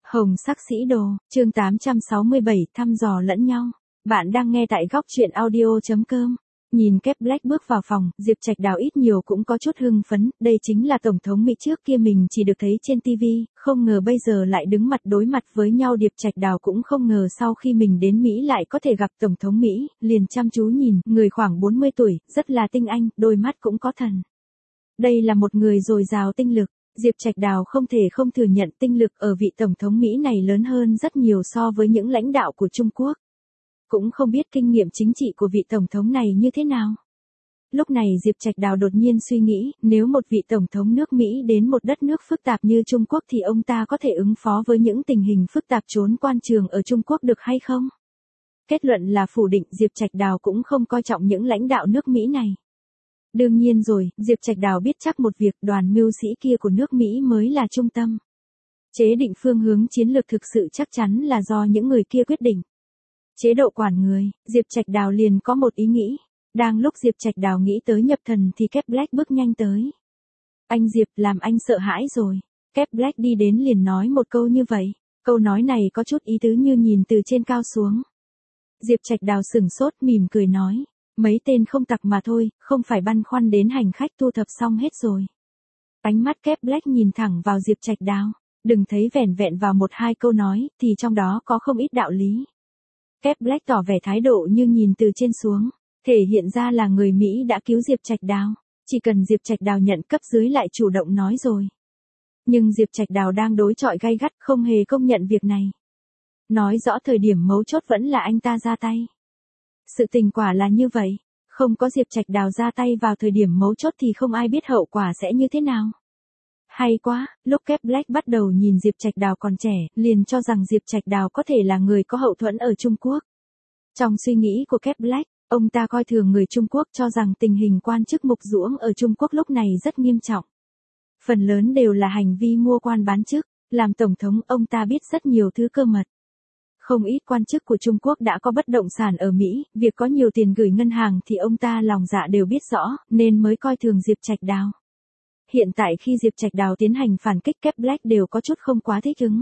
Hồng sắc sĩ đồ, chương 867, thăm dò lẫn nhau. Bạn đang nghe tại góc truyện audio.com. Nhìn Kép Black bước vào phòng, Diệp Trạch Đào ít nhiều cũng có chút hưng phấn, đây chính là Tổng thống Mỹ trước kia mình chỉ được thấy trên TV, không ngờ bây giờ lại đứng mặt đối mặt với nhau. Diệp Trạch Đào cũng không ngờ sau khi mình đến Mỹ lại có thể gặp Tổng thống Mỹ, liền chăm chú nhìn, người khoảng 40 tuổi, rất là tinh anh, đôi mắt cũng có thần. Đây là một người dồi dào tinh lực. Diệp Trạch Đào không thể không thừa nhận tinh lực ở vị Tổng thống Mỹ này lớn hơn rất nhiều so với những lãnh đạo của Trung Quốc. Cũng không biết kinh nghiệm chính trị của vị Tổng thống này như thế nào. Lúc này Diệp Trạch Đào đột nhiên suy nghĩ, nếu một vị Tổng thống nước Mỹ đến một đất nước phức tạp như Trung Quốc thì ông ta có thể ứng phó với những tình hình phức tạp trốn quan trường ở Trung Quốc được hay không? Kết luận là phủ định. Diệp Trạch Đào cũng không coi trọng những lãnh đạo nước Mỹ này. Đương nhiên rồi, Diệp Trạch Đào biết chắc một việc, đoàn mưu sĩ kia của nước Mỹ mới là trung tâm. Chế định phương hướng chiến lược thực sự chắc chắn là do những người kia quyết định. Chế độ quản người, Diệp Trạch Đào liền có một ý nghĩ. Đang lúc Diệp Trạch Đào nghĩ tới nhập thần thì Kép Black bước nhanh tới. Anh Diệp, làm anh sợ hãi rồi. Kép Black đi đến liền nói một câu như vậy. Câu nói này có chút ý tứ như nhìn từ trên cao xuống. Diệp Trạch Đào sửng sốt mỉm cười nói. Mấy tên không tặc mà thôi, không phải băn khoăn đến hành khách thu thập xong hết rồi. Ánh mắt Kép Black nhìn thẳng vào Diệp Trạch Đào, đừng thấy vẻn vẹn vào một hai câu nói, thì trong đó có không ít đạo lý. Kép Black tỏ vẻ thái độ như nhìn từ trên xuống, thể hiện ra là người Mỹ đã cứu Diệp Trạch Đào, chỉ cần Diệp Trạch Đào nhận cấp dưới lại chủ động nói rồi. Nhưng Diệp Trạch Đào đang đối chọi gay gắt không hề công nhận việc này. Nói rõ thời điểm mấu chốt vẫn là anh ta ra tay. Sự tình quả là như vậy, không có Diệp Trạch Đào ra tay vào thời điểm mấu chốt thì không ai biết hậu quả sẽ như thế nào. Hay quá, lúc Kép Black bắt đầu nhìn Diệp Trạch Đào còn trẻ, liền cho rằng Diệp Trạch Đào có thể là người có hậu thuẫn ở Trung Quốc. Trong suy nghĩ của Kép Black, ông ta coi thường người Trung Quốc, cho rằng tình hình quan chức mục ruỗng ở Trung Quốc lúc này rất nghiêm trọng. Phần lớn đều là hành vi mua quan bán chức, làm tổng thống ông ta biết rất nhiều thứ cơ mật. Không ít quan chức của Trung Quốc đã có bất động sản ở Mỹ, việc có nhiều tiền gửi ngân hàng thì ông ta lòng dạ đều biết rõ, nên mới coi thường Diệp Trạch Đào. Hiện tại khi Diệp Trạch Đào tiến hành phản kích, Kép Black đều có chút không quá thích ứng.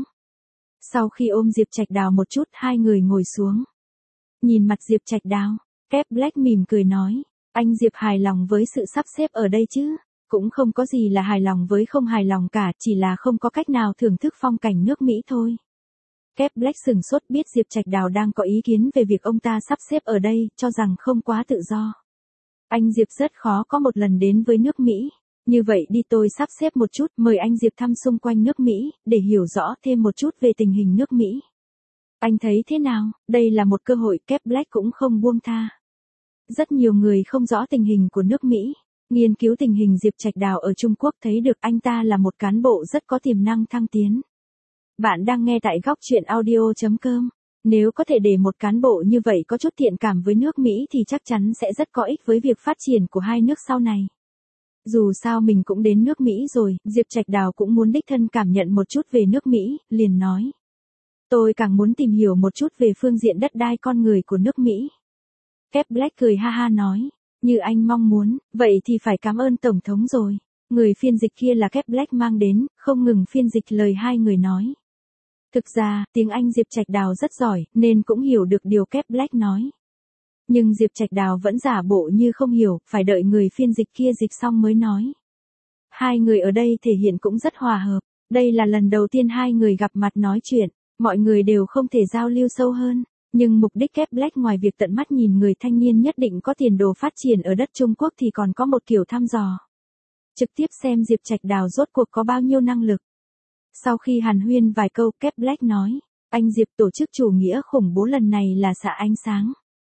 Sau khi ôm Diệp Trạch Đào một chút, hai người ngồi xuống. Nhìn mặt Diệp Trạch Đào, Kép Black mỉm cười nói, anh Diệp hài lòng với sự sắp xếp ở đây chứ? Cũng không có gì là hài lòng với không hài lòng cả, chỉ là không có cách nào thưởng thức phong cảnh nước Mỹ thôi. Kép Black sửng sốt, biết Diệp Trạch Đào đang có ý kiến về việc ông ta sắp xếp ở đây, cho rằng không quá tự do. Anh Diệp rất khó có một lần đến với nước Mỹ. Như vậy đi, tôi sắp xếp một chút, mời anh Diệp thăm xung quanh nước Mỹ, để hiểu rõ thêm một chút về tình hình nước Mỹ. Anh thấy thế nào? Đây là một cơ hội, Kép Black cũng không buông tha. Rất nhiều người không rõ tình hình của nước Mỹ. Nghiên cứu tình hình Diệp Trạch Đào ở Trung Quốc thấy được anh ta là một cán bộ rất có tiềm năng thăng tiến. Bạn đang nghe tại góc truyện audio.com. Nếu có thể để một cán bộ như vậy có chút thiện cảm với nước Mỹ thì chắc chắn sẽ rất có ích với việc phát triển của hai nước sau này. Dù sao mình cũng đến nước Mỹ rồi, Diệp Trạch Đào cũng muốn đích thân cảm nhận một chút về nước Mỹ, liền nói. Tôi càng muốn tìm hiểu một chút về phương diện đất đai con người của nước Mỹ. Kép Black cười ha ha nói, như anh mong muốn, vậy thì phải cảm ơn Tổng thống rồi. Người phiên dịch kia là Kép Black mang đến, không ngừng phiên dịch lời hai người nói. Thực ra, tiếng Anh Diệp Trạch Đào rất giỏi, nên cũng hiểu được điều Kép Black nói. Nhưng Diệp Trạch Đào vẫn giả bộ như không hiểu, phải đợi người phiên dịch kia dịch xong mới nói. Hai người ở đây thể hiện cũng rất hòa hợp, đây là lần đầu tiên hai người gặp mặt nói chuyện, mọi người đều không thể giao lưu sâu hơn. Nhưng mục đích Kép Black ngoài việc tận mắt nhìn người thanh niên nhất định có tiền đồ phát triển ở đất Trung Quốc thì còn có một kiểu thăm dò. Trực tiếp xem Diệp Trạch Đào rốt cuộc có bao nhiêu năng lực. Sau khi hàn huyên vài câu, Kép Black nói, anh Diệp, tổ chức chủ nghĩa khủng bố lần này là xạ ánh sáng.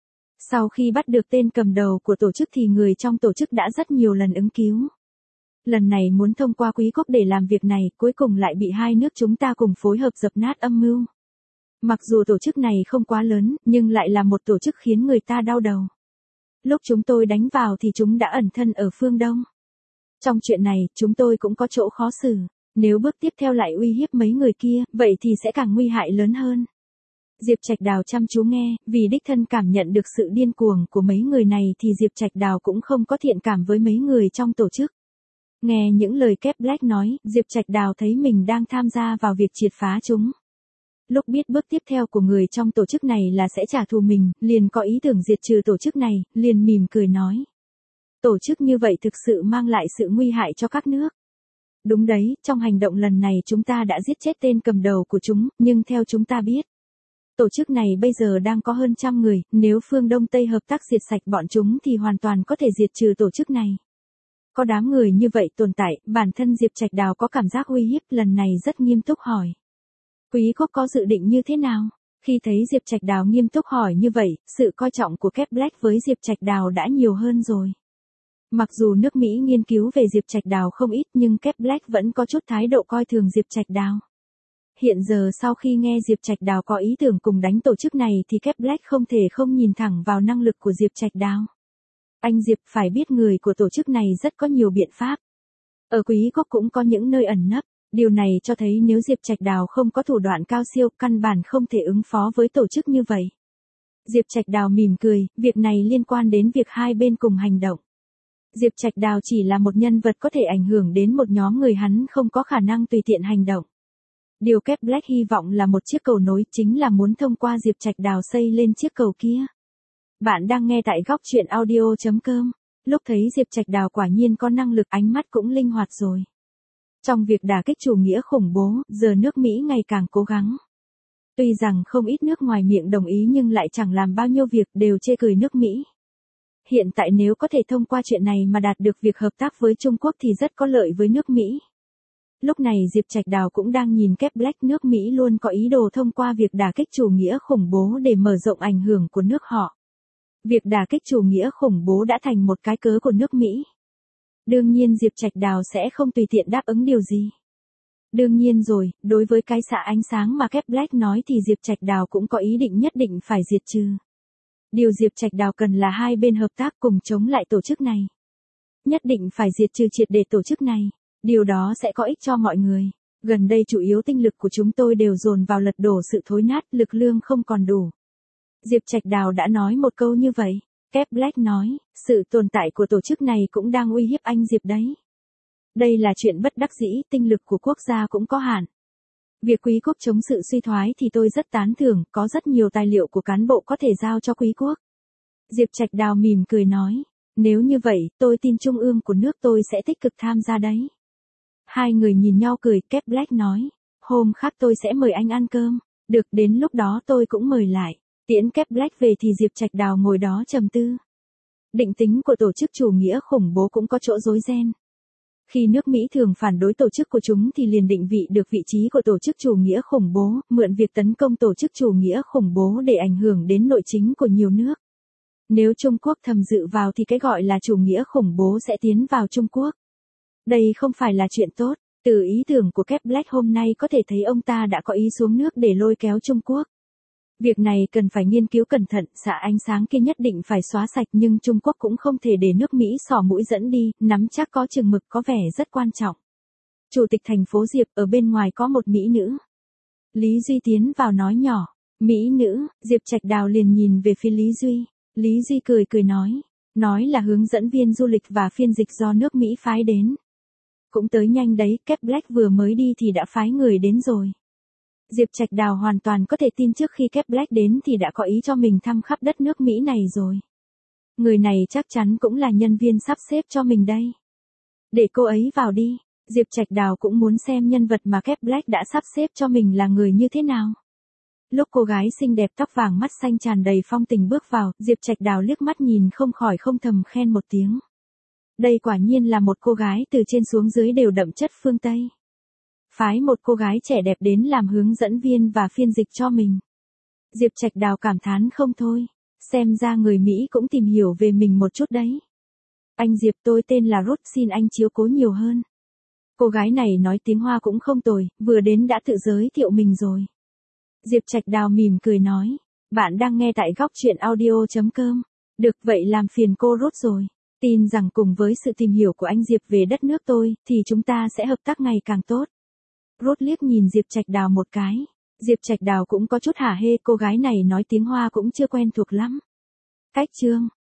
Sau khi bắt được tên cầm đầu của tổ chức thì người trong tổ chức đã rất nhiều lần ứng cứu. Lần này muốn thông qua Quý quốc để làm việc này, cuối cùng lại bị hai nước chúng ta cùng phối hợp dập nát âm mưu. Mặc dù tổ chức này không quá lớn, nhưng lại là một tổ chức khiến người ta đau đầu. Lúc chúng tôi đánh vào thì chúng đã ẩn thân ở phương Đông. Trong chuyện này, chúng tôi cũng có chỗ khó xử. Nếu bước tiếp theo lại uy hiếp mấy người kia, vậy thì sẽ càng nguy hại lớn hơn. Diệp Trạch Đào chăm chú nghe, vì đích thân cảm nhận được sự điên cuồng của mấy người này thì Diệp Trạch Đào cũng không có thiện cảm với mấy người trong tổ chức. Nghe những lời Kép Black nói, Diệp Trạch Đào thấy mình đang tham gia vào việc triệt phá chúng. Lúc biết bước tiếp theo của người trong tổ chức này là sẽ trả thù mình, liền có ý tưởng diệt trừ tổ chức này, liền mỉm cười nói. Tổ chức như vậy thực sự mang lại sự nguy hại cho các nước. Đúng đấy, trong hành động lần này chúng ta đã giết chết tên cầm đầu của chúng, nhưng theo chúng ta biết, tổ chức này bây giờ đang có hơn 100 người, nếu phương Đông Tây hợp tác diệt sạch bọn chúng thì hoàn toàn có thể diệt trừ tổ chức này. Có đám người như vậy tồn tại, bản thân Diệp Trạch Đào có cảm giác uy hiếp, lần này rất nghiêm túc hỏi. Quý quốc có dự định như thế nào? Khi thấy Diệp Trạch Đào nghiêm túc hỏi như vậy, sự coi trọng của Kepler với Diệp Trạch Đào đã nhiều hơn rồi. Mặc dù nước Mỹ nghiên cứu về Diệp Trạch Đào không ít nhưng Kepler vẫn có chút thái độ coi thường Diệp Trạch Đào. Hiện giờ sau khi nghe Diệp Trạch Đào có ý tưởng cùng đánh tổ chức này thì Kepler không thể không nhìn thẳng vào năng lực của Diệp Trạch Đào. Anh Diệp phải biết người của tổ chức này rất có nhiều biện pháp. Ở Quý quốc cũng có những nơi ẩn nấp, điều này cho thấy nếu Diệp Trạch Đào không có thủ đoạn cao siêu, căn bản không thể ứng phó với tổ chức như vậy. Diệp Trạch Đào mỉm cười, việc này liên quan đến việc hai bên cùng hành động. Diệp Trạch Đào chỉ là một nhân vật có thể ảnh hưởng đến một nhóm người, hắn không có khả năng tùy tiện hành động. Điều Kepler hy vọng là một chiếc cầu nối, chính là muốn thông qua Diệp Trạch Đào xây lên chiếc cầu kia. Bạn đang nghe tại góc truyện audio.com. Lúc thấy Diệp Trạch Đào quả nhiên có năng lực, ánh mắt cũng linh hoạt rồi. Trong việc đả kích chủ nghĩa khủng bố, giờ nước Mỹ ngày càng cố gắng. Tuy rằng không ít nước ngoài miệng đồng ý nhưng lại chẳng làm bao nhiêu việc, đều chê cười nước Mỹ. Hiện tại nếu có thể thông qua chuyện này mà đạt được việc hợp tác với Trung Quốc thì rất có lợi với nước Mỹ. Lúc này Diệp Trạch Đào cũng đang nhìn Kepler, nước Mỹ luôn có ý đồ thông qua việc đả kích chủ nghĩa khủng bố để mở rộng ảnh hưởng của nước họ. Việc đả kích chủ nghĩa khủng bố đã thành một cái cớ của nước Mỹ. Đương nhiên Diệp Trạch Đào sẽ không tùy tiện đáp ứng điều gì. Đương nhiên rồi, đối với cái xạ ánh sáng mà Kepler nói thì Diệp Trạch Đào cũng có ý định nhất định phải diệt trừ. Điều Diệp Trạch Đào cần là hai bên hợp tác cùng chống lại tổ chức này. Nhất định phải diệt trừ triệt để tổ chức này, điều đó sẽ có ích cho mọi người. Gần đây chủ yếu tinh lực của chúng tôi đều dồn vào lật đổ sự thối nát, lực lượng không còn đủ. Diệp Trạch Đào đã nói một câu như vậy. Kepler nói, sự tồn tại của tổ chức này cũng đang uy hiếp anh Diệp đấy. Đây là chuyện bất đắc dĩ, tinh lực của quốc gia cũng có hạn. Việc Quý quốc chống sự suy thoái thì tôi rất tán thưởng, có rất nhiều tài liệu của cán bộ có thể giao cho Quý quốc. Diệp Trạch Đào mỉm cười nói, nếu như vậy, tôi tin Trung ương của nước tôi sẽ tích cực tham gia đấy. Hai người nhìn nhau cười, Kepler nói, hôm khác tôi sẽ mời anh ăn cơm, được, đến lúc đó tôi cũng mời lại. Tiễn Kepler về thì Diệp Trạch Đào ngồi đó trầm tư. Định tính của tổ chức chủ nghĩa khủng bố cũng có chỗ rối ren. Khi nước Mỹ thường phản đối tổ chức của chúng thì liền định vị được vị trí của tổ chức chủ nghĩa khủng bố, mượn việc tấn công tổ chức chủ nghĩa khủng bố để ảnh hưởng đến nội chính của nhiều nước. Nếu Trung Quốc thầm dự vào thì cái gọi là chủ nghĩa khủng bố sẽ tiến vào Trung Quốc. Đây không phải là chuyện tốt, từ ý tưởng của Kepler hôm nay có thể thấy ông ta đã có ý xuống nước để lôi kéo Trung Quốc. Việc này cần phải nghiên cứu cẩn thận, xạ ánh sáng kia nhất định phải xóa sạch nhưng Trung Quốc cũng không thể để nước Mỹ xỏ mũi dẫn đi, nắm chắc có chừng mực có vẻ rất quan trọng. Chủ tịch thành phố Diệp, ở bên ngoài có một mỹ nữ. Lý Duy tiến vào nói nhỏ, mỹ nữ, Diệp Trạch Đào liền nhìn về phía Lý Duy. Lý Duy cười nói là hướng dẫn viên du lịch và phiên dịch do nước Mỹ phái đến. Cũng tới nhanh đấy, Kepler vừa mới đi thì đã phái người đến rồi. Diệp Trạch Đào hoàn toàn có thể tin trước khi Kepler đến thì đã có ý cho mình thăm khắp đất nước Mỹ này rồi. Người này chắc chắn cũng là nhân viên sắp xếp cho mình đây. Để cô ấy vào đi, Diệp Trạch Đào cũng muốn xem nhân vật mà Kepler đã sắp xếp cho mình là người như thế nào. Lúc cô gái xinh đẹp tóc vàng mắt xanh tràn đầy phong tình bước vào, Diệp Trạch Đào liếc mắt nhìn không khỏi không thầm khen một tiếng. Đây quả nhiên là một cô gái từ trên xuống dưới đều đậm chất phương Tây. Phái một cô gái trẻ đẹp đến làm hướng dẫn viên và phiên dịch cho mình. Diệp Trạch Đào cảm thán không thôi, xem ra người Mỹ cũng tìm hiểu về mình một chút đấy. Anh Diệp, tôi tên là Ruth, xin anh chiếu cố nhiều hơn. Cô gái này nói tiếng Hoa cũng không tồi, vừa đến đã tự giới thiệu mình rồi. Diệp Trạch Đào mỉm cười nói, bạn đang nghe tại góc truyện audio.com. Được, vậy làm phiền cô Ruth rồi. Tin rằng cùng với sự tìm hiểu của anh Diệp về đất nước tôi, thì chúng ta sẽ hợp tác ngày càng tốt. Ruth liếc nhìn Diệp Trạch Đào một cái. Diệp Trạch Đào cũng có chút hả hê, cô gái này nói tiếng Hoa cũng chưa quen thuộc lắm. Cách chương